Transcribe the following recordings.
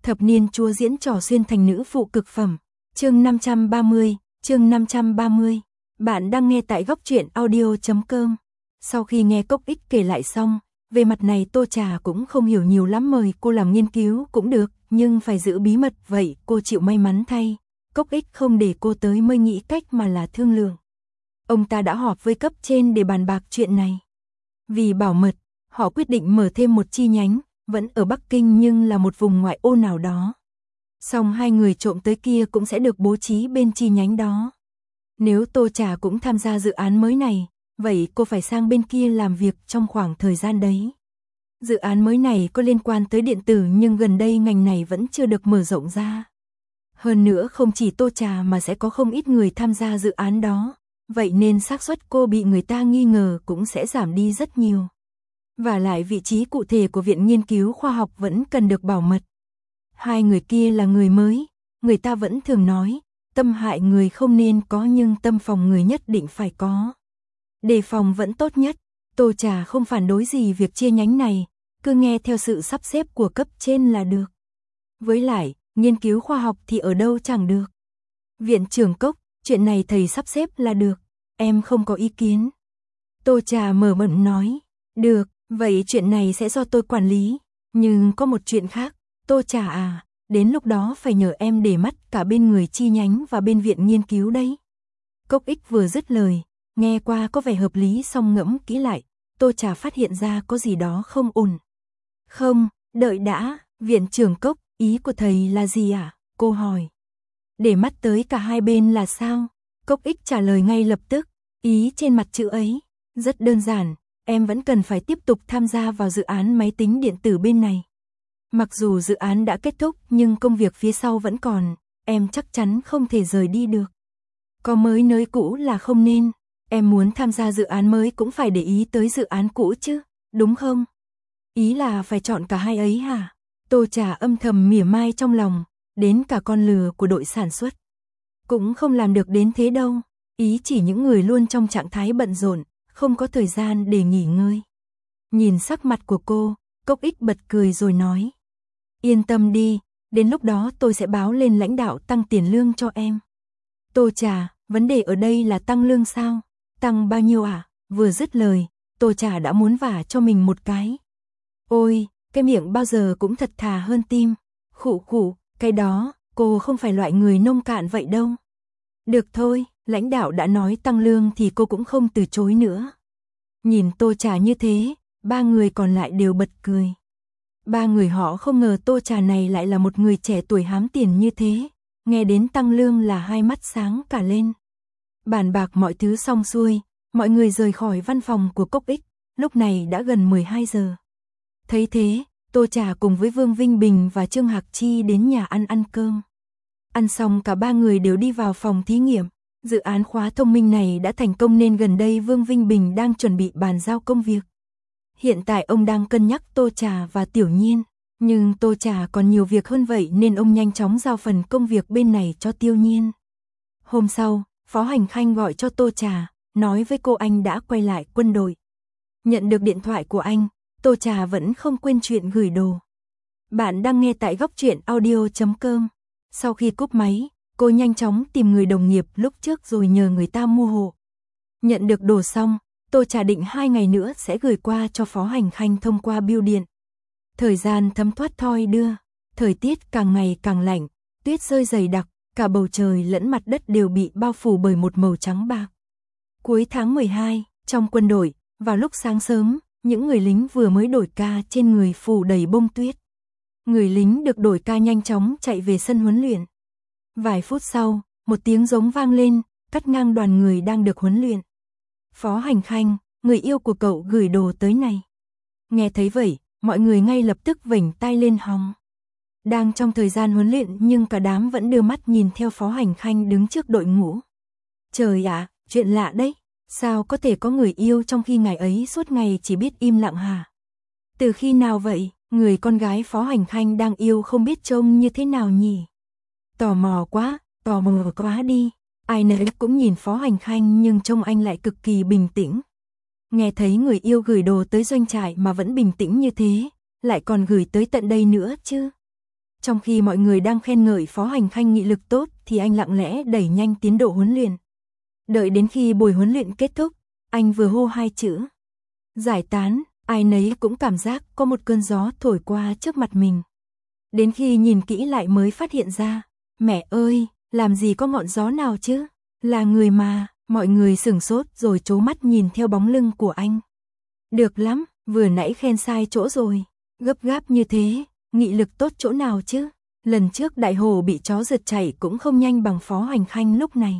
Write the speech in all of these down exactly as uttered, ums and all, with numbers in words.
Thập niên chúa diễn trò xuyên thành nữ phụ cực phẩm. Chương năm trăm ba mươi, chương năm trăm ba mươi. Bạn đang nghe tại góc truyện audio chấm com. Sau khi nghe Cốc Ích kể lại xong, về mặt này Tô Trà cũng không hiểu nhiều lắm, mời cô làm nghiên cứu cũng được, nhưng phải giữ bí mật, vậy cô chịu. May mắn thay, Cốc Ích không để cô tới mới nghĩ cách mà là thương lượng. Ông ta đã họp với cấp trên để bàn bạc chuyện này. Vì bảo mật, họ quyết định mở thêm một chi nhánh, vẫn ở Bắc Kinh nhưng là một vùng ngoại ô nào đó. Song hai người trộm tới kia cũng sẽ được bố trí bên chi nhánh đó. Nếu Tô Trà cũng tham gia dự án mới này, vậy cô phải sang bên kia làm việc trong khoảng thời gian đấy. Dự án mới này có liên quan tới điện tử nhưng gần đây ngành này vẫn chưa được mở rộng ra. Hơn nữa không chỉ Tô Trà mà sẽ có không ít người tham gia dự án đó, vậy nên xác suất cô bị người ta nghi ngờ cũng sẽ giảm đi rất nhiều. Và lại vị trí cụ thể của Viện Nghiên cứu Khoa học vẫn cần được bảo mật. Hai người kia là người mới, người ta vẫn thường nói, tâm hại người không nên có nhưng tâm phòng người nhất định phải có. Đề phòng vẫn tốt nhất, Tô Trà không phản đối gì việc chia nhánh này, cứ nghe theo sự sắp xếp của cấp trên là được. Với lại, nghiên cứu khoa học thì ở đâu chẳng được. Viện trưởng Cốc, chuyện này thầy sắp xếp là được, em không có ý kiến. Tô Trà mở miệng nói, được, vậy chuyện này sẽ do tôi quản lý, nhưng có một chuyện khác, Tô Trà à, đến lúc đó phải nhờ em để mắt cả bên người chi nhánh và bên viện nghiên cứu đấy. Cốc Ích vừa dứt lời, nghe qua có vẻ hợp lý song ngẫm kỹ lại, Tô Trà phát hiện ra có gì đó không ổn. Không, đợi đã, viện trưởng Cốc, ý của thầy là gì ạ? À? Cô hỏi. Để mắt tới cả hai bên là sao? Cốc Ích trả lời ngay lập tức, ý trên mặt chữ ấy, rất đơn giản, em vẫn cần phải tiếp tục tham gia vào dự án máy tính điện tử bên này. Mặc dù dự án đã kết thúc nhưng công việc phía sau vẫn còn, em chắc chắn không thể rời đi được. Có mới nới cũ là không nên, em muốn tham gia dự án mới cũng phải để ý tới dự án cũ chứ, đúng không? Ý là phải chọn cả hai ấy hả? Tô Trà âm thầm mỉa mai trong lòng, đến cả con lừa của đội sản xuất. Cũng không làm được đến thế đâu, ý chỉ những người luôn trong trạng thái bận rộn, không có thời gian để nghỉ ngơi. Nhìn sắc mặt của cô, Cốc Ích bật cười rồi nói. Yên tâm đi, đến lúc đó tôi sẽ báo lên lãnh đạo tăng tiền lương cho em. Tô Trà, vấn đề ở đây là tăng lương sao? Tăng bao nhiêu à? Vừa dứt lời, Tô Trà đã muốn vả cho mình một cái. Ôi, cái miệng bao giờ cũng thật thà hơn tim. Khụ khụ, cái đó, cô không phải loại người nông cạn vậy đâu. Được thôi, lãnh đạo đã nói tăng lương thì cô cũng không từ chối nữa. Nhìn Tô Trà như thế, ba người còn lại đều bật cười. Ba người họ không ngờ Tô Trà này lại là một người trẻ tuổi hám tiền như thế, nghe đến tăng lương là hai mắt sáng cả lên. Bàn bạc mọi thứ xong xuôi, mọi người rời khỏi văn phòng của Cốc Ích, lúc này đã gần mười hai giờ. Thấy thế, Tô Trà cùng với Vương Vinh Bình và Trương Hạc Chi đến nhà ăn ăn cơm. Ăn xong cả ba người đều đi vào phòng thí nghiệm. Dự án khóa thông minh này đã thành công nên gần đây Vương Vinh Bình đang chuẩn bị bàn giao công việc. Hiện tại ông đang cân nhắc Tô Trà và Tiểu Nhiên, nhưng Tô Trà còn nhiều việc hơn vậy nên ông nhanh chóng giao phần công việc bên này cho Tiêu Nhiên. Hôm sau, Phó Hành Khanh gọi cho Tô Trà, nói với cô anh đã quay lại quân đội. Nhận được điện thoại của anh, Tô Trà vẫn không quên chuyện gửi đồ. Bạn đang nghe tại góc truyện audio chấm com. Sau khi cúp máy, cô nhanh chóng tìm người đồng nghiệp lúc trước rồi nhờ người ta mua hộ. Nhận được đồ xong, Tô Trà định hai ngày nữa sẽ gửi qua cho Phó Hành Khanh thông qua bưu điện. Thời gian thấm thoát thoi đưa, thời tiết càng ngày càng lạnh, tuyết rơi dày đặc, cả bầu trời lẫn mặt đất đều bị bao phủ bởi một màu trắng bạc. Cuối tháng mười hai, trong quân đội, vào lúc sáng sớm, những người lính vừa mới đổi ca trên người phủ đầy bông tuyết. Người lính được đổi ca nhanh chóng chạy về sân huấn luyện. Vài phút sau, một tiếng giống vang lên, cắt ngang đoàn người đang được huấn luyện. Phó Hành Khanh, người yêu của cậu gửi đồ tới này. Nghe thấy vậy, mọi người ngay lập tức vểnh tai lên hóng. Đang trong thời gian huấn luyện nhưng cả đám vẫn đưa mắt nhìn theo Phó Hành Khanh đứng trước đội ngũ. Trời ạ, chuyện lạ đấy, sao có thể có người yêu trong khi ngày ấy suốt ngày chỉ biết im lặng hả? Từ khi nào vậy, người con gái Phó Hành Khanh đang yêu không biết trông như thế nào nhỉ? Tò mò quá, tò mò quá đi. Ai nấy cũng nhìn Phó Hành Khanh nhưng trông anh lại cực kỳ bình tĩnh. Nghe thấy người yêu gửi đồ tới doanh trại mà vẫn bình tĩnh như thế, lại còn gửi tới tận đây nữa chứ. Trong khi mọi người đang khen ngợi Phó Hành Khanh nghị lực tốt thì anh lặng lẽ đẩy nhanh tiến độ huấn luyện. Đợi đến khi buổi huấn luyện kết thúc, anh vừa hô hai chữ giải tán, ai nấy cũng cảm giác có một cơn gió thổi qua trước mặt mình. Đến khi nhìn kỹ lại mới phát hiện ra, mẹ ơi, làm gì có ngọn gió nào chứ, là người mà, mọi người sửng sốt rồi trố mắt nhìn theo bóng lưng của anh. Được lắm, vừa nãy khen sai chỗ rồi, gấp gáp như thế, nghị lực tốt chỗ nào chứ, lần trước Đại Hồ bị chó rượt chạy cũng không nhanh bằng Phó Hành Khanh lúc này.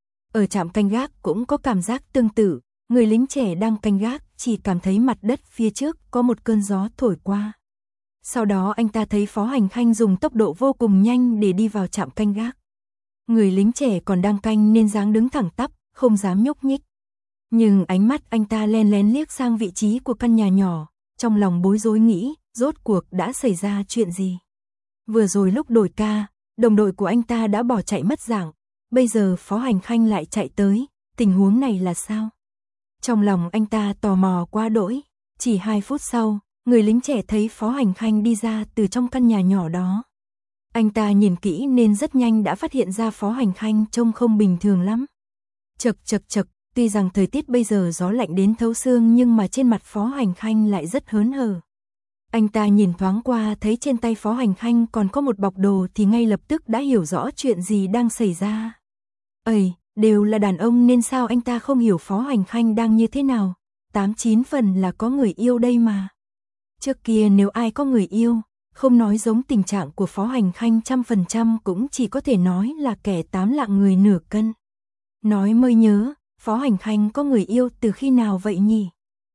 Ở trạm canh gác cũng có cảm giác tương tự, người lính trẻ đang canh gác chỉ cảm thấy mặt đất phía trước có một cơn gió thổi qua. Sau đó anh ta thấy Phó Hành Khanh dùng tốc độ vô cùng nhanh để đi vào trạm canh gác. Người lính trẻ còn đang canh nên dáng đứng thẳng tắp, không dám nhúc nhích. Nhưng ánh mắt anh ta len lén liếc sang vị trí của căn nhà nhỏ, trong lòng bối rối nghĩ, rốt cuộc đã xảy ra chuyện gì. Vừa rồi lúc đổi ca, đồng đội của anh ta đã bỏ chạy mất dạng, bây giờ Phó Hành Khanh lại chạy tới, tình huống này là sao? Trong lòng anh ta tò mò quá đỗi, chỉ hai phút sau, người lính trẻ thấy Phó Hành Khanh đi ra từ trong căn nhà nhỏ đó. Anh ta nhìn kỹ nên rất nhanh đã phát hiện ra Phó Hành Khanh trông không bình thường lắm. Chật chật chật, tuy rằng thời tiết bây giờ gió lạnh đến thấu xương nhưng mà trên mặt Phó Hành Khanh lại rất hớn hở. Anh ta nhìn thoáng qua thấy trên tay Phó Hành Khanh còn có một bọc đồ thì ngay lập tức đã hiểu rõ chuyện gì đang xảy ra. Ây, đều là đàn ông nên sao anh ta không hiểu Phó Hành Khanh đang như thế nào, tám chín phần là có người yêu đây mà. Trước kia nếu ai có người yêu, không nói giống tình trạng của Phó Hành Khanh trăm phần trăm cũng chỉ có thể nói là kẻ tám lạng người nửa cân. Nói mới nhớ, Phó Hành Khanh có người yêu từ khi nào vậy nhỉ?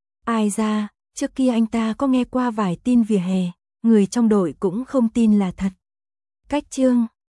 Ai ra, trước kia anh ta có nghe qua vài tin vỉa hè, người trong đội cũng không tin là thật. Cách chương